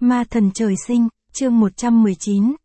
Ma thần trời sinh, chương 119,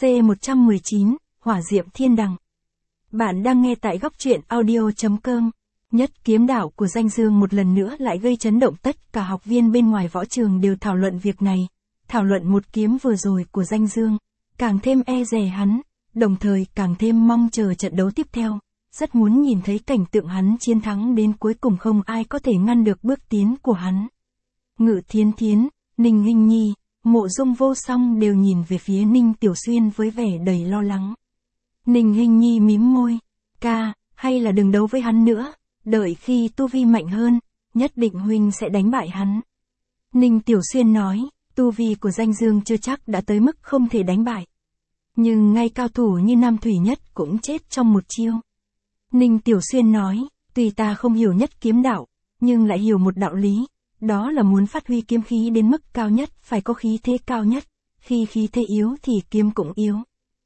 C119, Hỏa diệm thiên đằng. Bạn đang nghe tại góc truyện audio.com. Nhất kiếm đạo của Danh Dương một lần nữa lại gây chấn động, tất cả học viên bên ngoài võ trường đều thảo luận việc này. Thảo luận một kiếm vừa rồi của Danh Dương, càng thêm e dè hắn, đồng thời càng thêm mong chờ trận đấu tiếp theo. Rất muốn nhìn thấy cảnh tượng hắn chiến thắng đến cuối cùng, không ai có thể ngăn được bước tiến của hắn. Ngự Thiến Thiến, Ninh Hinh Nhi, Mộ Dung Vô Song đều nhìn về phía Ninh Tiểu Xuyên với vẻ đầy lo lắng. Ninh Hinh Nhi mím môi, ca, hay là đừng đấu với hắn nữa, đợi khi tu vi mạnh hơn, nhất định huynh sẽ đánh bại hắn. Ninh Tiểu Xuyên nói, tu vi của Danh Dương chưa chắc đã tới mức không thể đánh bại. Nhưng ngay cao thủ như Nam Thủy Nhất cũng chết trong một chiêu. Ninh Tiểu Xuyên nói, tuy ta không hiểu nhất kiếm đạo, nhưng lại hiểu một đạo lý. Đó là muốn phát huy kiếm khí đến mức cao nhất, phải có khí thế cao nhất. Khi khí thế yếu thì kiếm cũng yếu.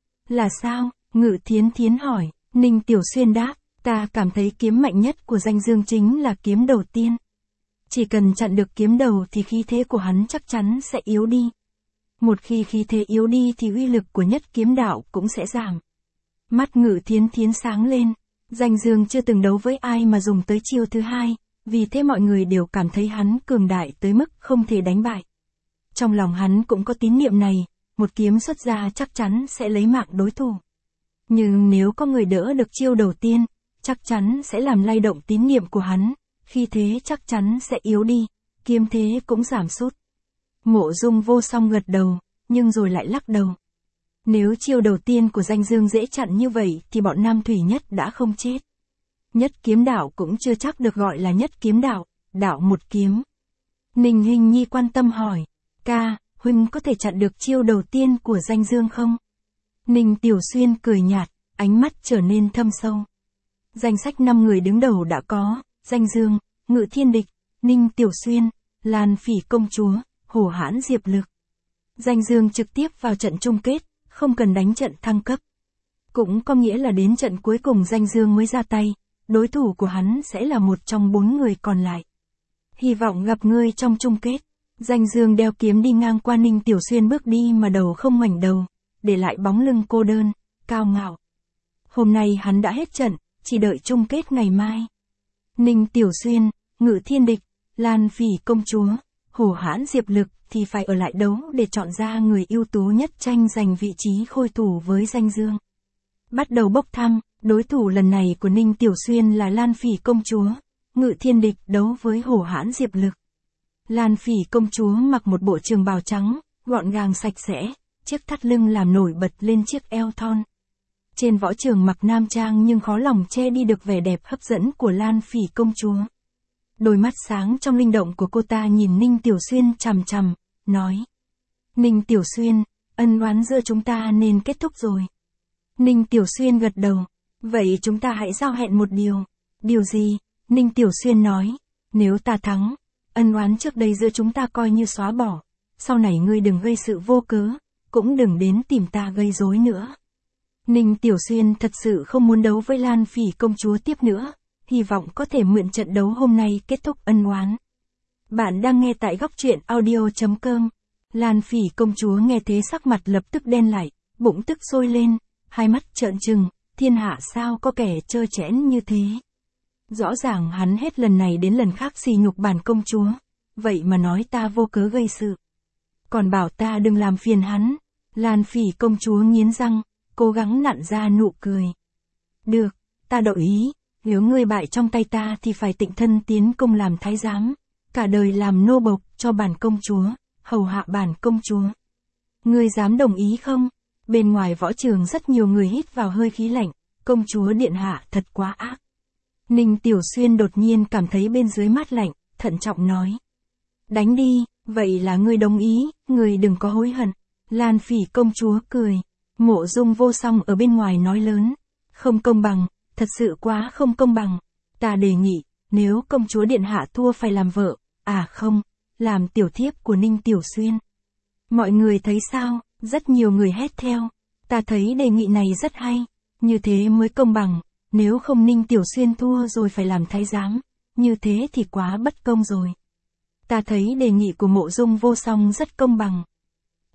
Là sao? Ngự Thiến Thiến hỏi. Ninh Tiểu Xuyên đáp, ta cảm thấy kiếm mạnh nhất của Danh Dương chính là kiếm đầu tiên. Chỉ cần chặn được kiếm đầu thì khí thế của hắn chắc chắn sẽ yếu đi. Một khi khí thế yếu đi thì uy lực của nhất kiếm đạo cũng sẽ giảm. Mắt Ngự Thiến Thiến sáng lên. Danh Dương chưa từng đấu với ai mà dùng tới chiêu thứ hai. Vì thế mọi người đều cảm thấy hắn cường đại tới mức không thể đánh bại. Trong lòng hắn cũng có tín niệm này, một kiếm xuất ra chắc chắn sẽ lấy mạng đối thủ. Nhưng nếu có người đỡ được chiêu đầu tiên, chắc chắn sẽ làm lay động tín niệm của hắn, khi thế chắc chắn sẽ yếu đi, kiếm thế cũng giảm sút. Mộ Dung Vô Song gật đầu, nhưng rồi lại lắc đầu. Nếu chiêu đầu tiên của Danh Dương dễ chặn như vậy thì bọn Nam Thủy Nhất đã không chết. Nhất kiếm đạo cũng chưa chắc được gọi là nhất kiếm đạo, đạo một kiếm. Ninh Hinh Nhi quan tâm hỏi, ca, huynh có thể chặn được chiêu đầu tiên của Danh Dương không? Ninh Tiểu Xuyên cười nhạt, ánh mắt trở nên thâm sâu. Danh sách 5 người đứng đầu đã có, Danh Dương, Ngự Thiên Địch, Ninh Tiểu Xuyên, Lan Phỉ Công Chúa, Hổ Hãn Diệp Lực. Danh Dương trực tiếp vào trận chung kết, không cần đánh trận thăng cấp. Cũng có nghĩa là đến trận cuối cùng Danh Dương mới ra tay. Đối thủ của hắn sẽ là một trong 4 người còn lại. Hy vọng gặp ngươi trong chung kết. Danh Dương đeo kiếm đi ngang qua Ninh Tiểu Xuyên, bước đi mà đầu không ngoảnh đầu, để lại bóng lưng cô đơn, cao ngạo. Hôm nay hắn đã hết trận, chỉ đợi chung kết ngày mai. Ninh Tiểu Xuyên, Ngự Thiên Địch, Lan Phỉ Công Chúa, Hổ Hãn Diệp Lực thì phải ở lại đấu để chọn ra người ưu tú nhất tranh giành vị trí khôi thủ với Danh Dương. Bắt đầu bốc thăm. Đối thủ lần này của Ninh Tiểu Xuyên là Lan Phỉ Công Chúa. Ngự Thiên Địch đấu với Hổ Hãn Diệp Lực. Lan Phỉ Công Chúa mặc một bộ trường bào trắng, gọn gàng sạch sẽ, chiếc thắt lưng làm nổi bật lên chiếc eo thon. Trên võ trường mặc nam trang nhưng khó lòng che đi được vẻ đẹp hấp dẫn của Lan Phỉ Công Chúa. Đôi mắt sáng trong linh động của cô ta nhìn Ninh Tiểu Xuyên chằm chằm, nói. Ninh Tiểu Xuyên, ân oán giữa chúng ta nên kết thúc rồi. Ninh Tiểu Xuyên gật đầu. Vậy chúng ta hãy giao hẹn một điều. Điều gì? Ninh Tiểu Xuyên nói. Nếu ta thắng, ân oán trước đây giữa chúng ta coi như xóa bỏ. Sau này ngươi đừng gây sự vô cớ, cũng đừng đến tìm ta gây rối nữa. Ninh Tiểu Xuyên thật sự không muốn đấu với Lan Phỉ Công Chúa tiếp nữa. Hy vọng có thể mượn trận đấu hôm nay kết thúc ân oán. Bạn đang nghe tại góc truyện audio.com. Lan Phỉ Công Chúa nghe thế sắc mặt lập tức đen lại, bụng tức sôi lên, hai mắt trợn trừng. Thiên hạ sao có kẻ trơ trẽn như thế? Rõ ràng hắn hết lần này đến lần khác sỉ nhục bản công chúa. Vậy mà nói ta vô cớ gây sự. Còn bảo ta đừng làm phiền hắn. Lan Phỉ Công Chúa nghiến răng, cố gắng nặn ra nụ cười. Được, ta đồng ý. Nếu ngươi bại trong tay ta thì phải tịnh thân tiến công làm thái giám. Cả đời làm nô bộc cho bản công chúa, hầu hạ bản công chúa. Ngươi dám đồng ý không? Bên ngoài võ trường rất nhiều người hít vào hơi khí lạnh, công chúa điện hạ thật quá ác. Ninh Tiểu Xuyên đột nhiên cảm thấy bên dưới mát lạnh, thận trọng nói. Đánh đi, vậy là ngươi đồng ý, ngươi đừng có hối hận. Lan Phỉ Công Chúa cười. Mộ Dung Vô Song ở bên ngoài nói lớn. Không công bằng, thật sự quá không công bằng. Ta đề nghị, nếu công chúa điện hạ thua phải làm vợ, không, làm tiểu thiếp của Ninh Tiểu Xuyên. Mọi người thấy sao? Rất nhiều người hét theo. Ta thấy đề nghị này rất hay. Như thế mới công bằng. Nếu không Ninh Tiểu Xuyên thua rồi phải làm thái giám. Như thế thì quá bất công rồi. Ta thấy đề nghị của Mộ Dung Vô Song rất công bằng.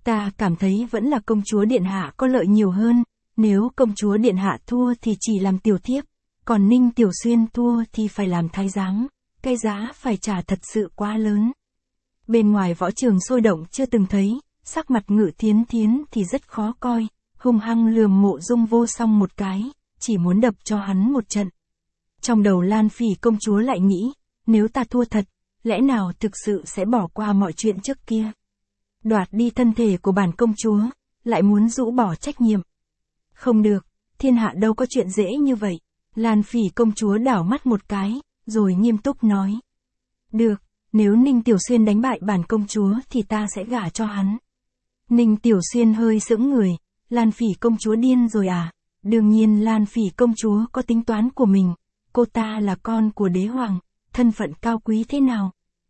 Ta cảm thấy vẫn là công chúa điện hạ có lợi nhiều hơn, nếu công chúa điện hạ thua thì chỉ làm tiểu thiếp, còn Ninh Tiểu Xuyên thua thì phải làm thái giám, cái giá phải trả thật sự quá lớn. Bên ngoài võ trường sôi động chưa từng thấy, sắc mặt Ngự Thiến Thiến thì rất khó coi, hung hăng lườm Mộ Dung Vô Song một cái, chỉ muốn đập cho hắn một trận. Trong đầu Lan Phỉ công chúa lại nghĩ, nếu ta thua thật, lẽ nào thực sự sẽ bỏ qua mọi chuyện trước kia. Đoạt đi thân thể của bản công chúa, lại muốn rũ bỏ trách nhiệm. Không được, thiên hạ đâu có chuyện dễ như vậy. Lan Phỉ công chúa đảo mắt một cái, rồi nghiêm túc nói. Được, nếu Ninh Tiểu Xuyên đánh bại bản công chúa thì ta sẽ gả cho hắn. Ninh Tiểu Xuyên hơi sững người, Lan Phỉ công chúa điên rồi à? Đương nhiên Lan Phỉ công chúa có tính toán của mình, cô ta là con của đế hoàng, thân phận cao quý thế nào?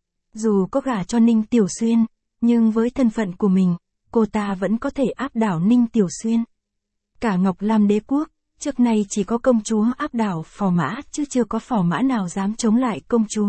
Dù có gả cho Ninh Tiểu Xuyên, nhưng với thân phận của mình, cô ta vẫn có thể áp đảo Ninh Tiểu Xuyên. Cả Ngọc Lam đế quốc, trước nay chỉ có công chúa áp đảo phò mã chứ chưa có phò mã nào dám chống lại công chúa.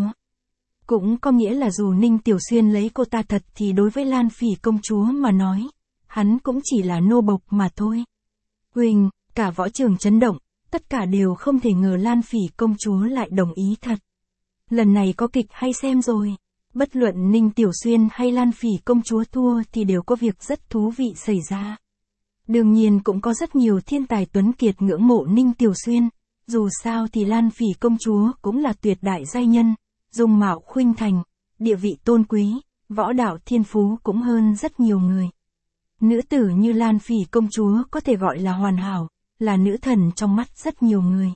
Cũng có nghĩa là dù Ninh Tiểu Xuyên lấy cô ta thật thì đối với Lan Phỉ công chúa mà nói, hắn cũng chỉ là nô bộc mà thôi. Huỳnh, cả võ trường chấn động, tất cả đều không thể ngờ Lan Phỉ công chúa lại đồng ý thật. Lần này có kịch hay xem rồi. Bất luận Ninh Tiểu Xuyên hay Lan Phỉ công chúa thua thì đều có việc rất thú vị xảy ra. Đương nhiên cũng có rất nhiều thiên tài tuấn kiệt ngưỡng mộ Ninh Tiểu Xuyên, dù sao thì Lan Phỉ công chúa cũng là tuyệt đại giai nhân, dung mạo khuynh thành, địa vị tôn quý, võ đạo thiên phú cũng hơn rất nhiều người. Nữ tử như Lan Phỉ công chúa có thể gọi là hoàn hảo, là nữ thần trong mắt rất nhiều người.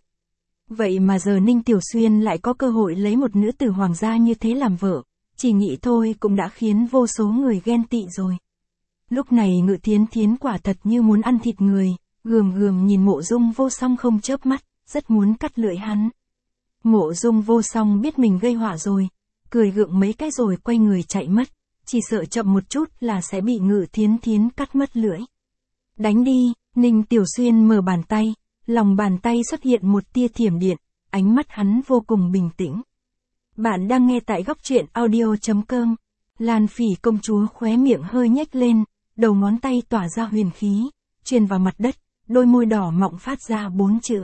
Vậy mà giờ Ninh Tiểu Xuyên lại có cơ hội lấy một nữ tử hoàng gia như thế làm vợ, chỉ nghĩ thôi cũng đã khiến vô số người ghen tị rồi. Lúc này Ngự Thiến Thiến quả thật như muốn ăn thịt người, gườm gườm nhìn Mộ Dung Vô Song không chớp mắt, rất muốn cắt lưỡi hắn. Mộ Dung Vô Song biết mình gây họa rồi, cười gượng mấy cái rồi quay người chạy mất, chỉ sợ chậm một chút là sẽ bị Ngự Thiến Thiến cắt mất lưỡi. Đánh đi, Ninh Tiểu Xuyên mở bàn tay, lòng bàn tay xuất hiện một tia thiểm điện, ánh mắt hắn vô cùng bình tĩnh. Bạn đang nghe tại góc truyện audio.com. Lan Phỉ công chúa khóe miệng hơi nhếch lên, đầu ngón tay tỏa ra huyền khí, truyền vào mặt đất, đôi môi đỏ mọng phát ra 4 chữ.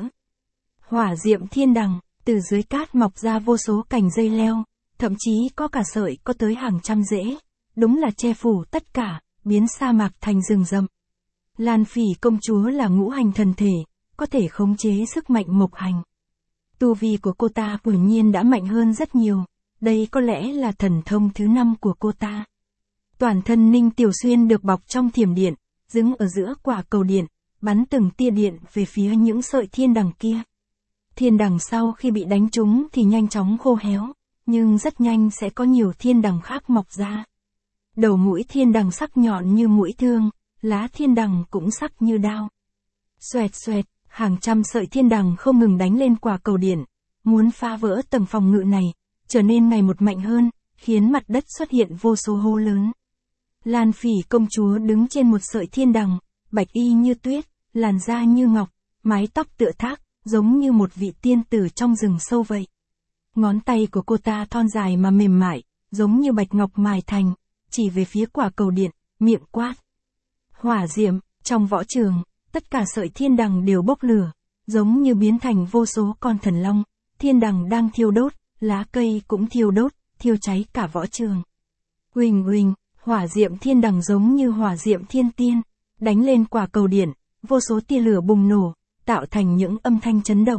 Hỏa diệm thiên đằng, từ dưới cát mọc ra vô số cành dây leo, thậm chí có cả sợi có tới hàng trăm rễ, đúng là che phủ tất cả, biến sa mạc thành rừng rậm. Lan Phỉ công chúa là ngũ hành thần thể, có thể khống chế sức mạnh mộc hành. Tu vi của cô ta quả nhiên đã mạnh hơn rất nhiều, đây có lẽ là thần thông thứ 5 của cô ta. Toàn thân Ninh Tiểu Xuyên được bọc trong thiểm điện, đứng ở giữa quả cầu điện, bắn từng tia điện về phía những sợi thiên đằng kia. Thiên đằng sau khi bị đánh trúng thì nhanh chóng khô héo, nhưng rất nhanh sẽ có nhiều thiên đằng khác mọc ra. Đầu mũi thiên đằng sắc nhọn như mũi thương, lá thiên đằng cũng sắc như đao. Xoẹt xoẹt, hàng trăm sợi thiên đằng không ngừng đánh lên quả cầu điện, muốn phá vỡ tầng phòng ngự này, trở nên ngày một mạnh hơn, khiến mặt đất xuất hiện vô số hố lớn. Lan Phỉ công chúa đứng trên một sợi thiên đằng, bạch y như tuyết, làn da như ngọc, mái tóc tựa thác, giống như một vị tiên tử trong rừng sâu vậy. Ngón tay của cô ta thon dài mà mềm mại, giống như bạch ngọc mài thành, chỉ về phía quả cầu điện, miệng quát. Hỏa diệm, trong võ trường, tất cả sợi thiên đằng đều bốc lửa, giống như biến thành vô số con thần long, thiên đằng đang thiêu đốt, lá cây cũng thiêu đốt, thiêu cháy cả võ trường. Huỳnh huỳnh, hỏa diệm thiên đằng giống như hỏa diệm thiên tiên, đánh lên quả cầu điện, vô số tia lửa bùng nổ, tạo thành những âm thanh chấn động.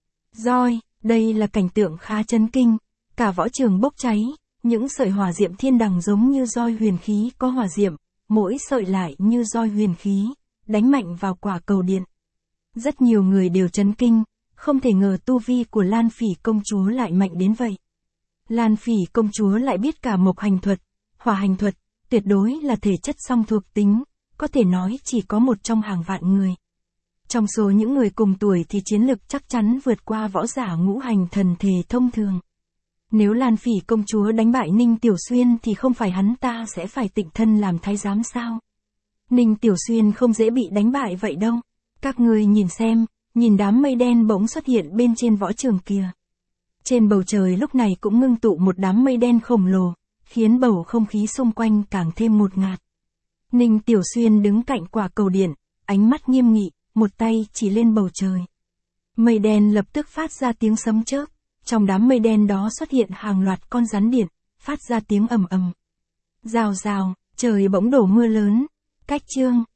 Roi, đây là cảnh tượng khá chấn kinh, cả võ trường bốc cháy, những sợi hỏa diệm thiên đằng giống như roi huyền khí có hỏa diệm, mỗi sợi lại như roi huyền khí, đánh mạnh vào quả cầu điện. Rất nhiều người đều chấn kinh, không thể ngờ tu vi của Lan Phỉ công chúa lại mạnh đến vậy. Lan Phỉ công chúa lại biết cả mộc hành thuật, hỏa hành thuật, tuyệt đối là thể chất song thuộc tính, có thể nói chỉ có một trong hàng vạn người. Trong số những người cùng tuổi thì chiến lực chắc chắn vượt qua võ giả ngũ hành thần thể thông thường. Nếu Lan Phỉ công chúa đánh bại Ninh Tiểu Xuyên thì không phải hắn ta sẽ phải tịnh thân làm thái giám sao? Ninh Tiểu Xuyên không dễ bị đánh bại vậy đâu. Các người nhìn xem, nhìn đám mây đen bỗng xuất hiện bên trên võ trường kia. Trên bầu trời lúc này cũng ngưng tụ một đám mây đen khổng lồ, khiến bầu không khí xung quanh càng thêm ngột ngạt. Ninh Tiểu Xuyên đứng cạnh quả cầu điện, ánh mắt nghiêm nghị, một tay chỉ lên bầu trời. Mây đen lập tức phát ra tiếng sấm chớp, trong đám mây đen đó xuất hiện hàng loạt con rắn điện, phát ra tiếng ầm ầm. Rào rào, trời bỗng đổ mưa lớn. Cách chương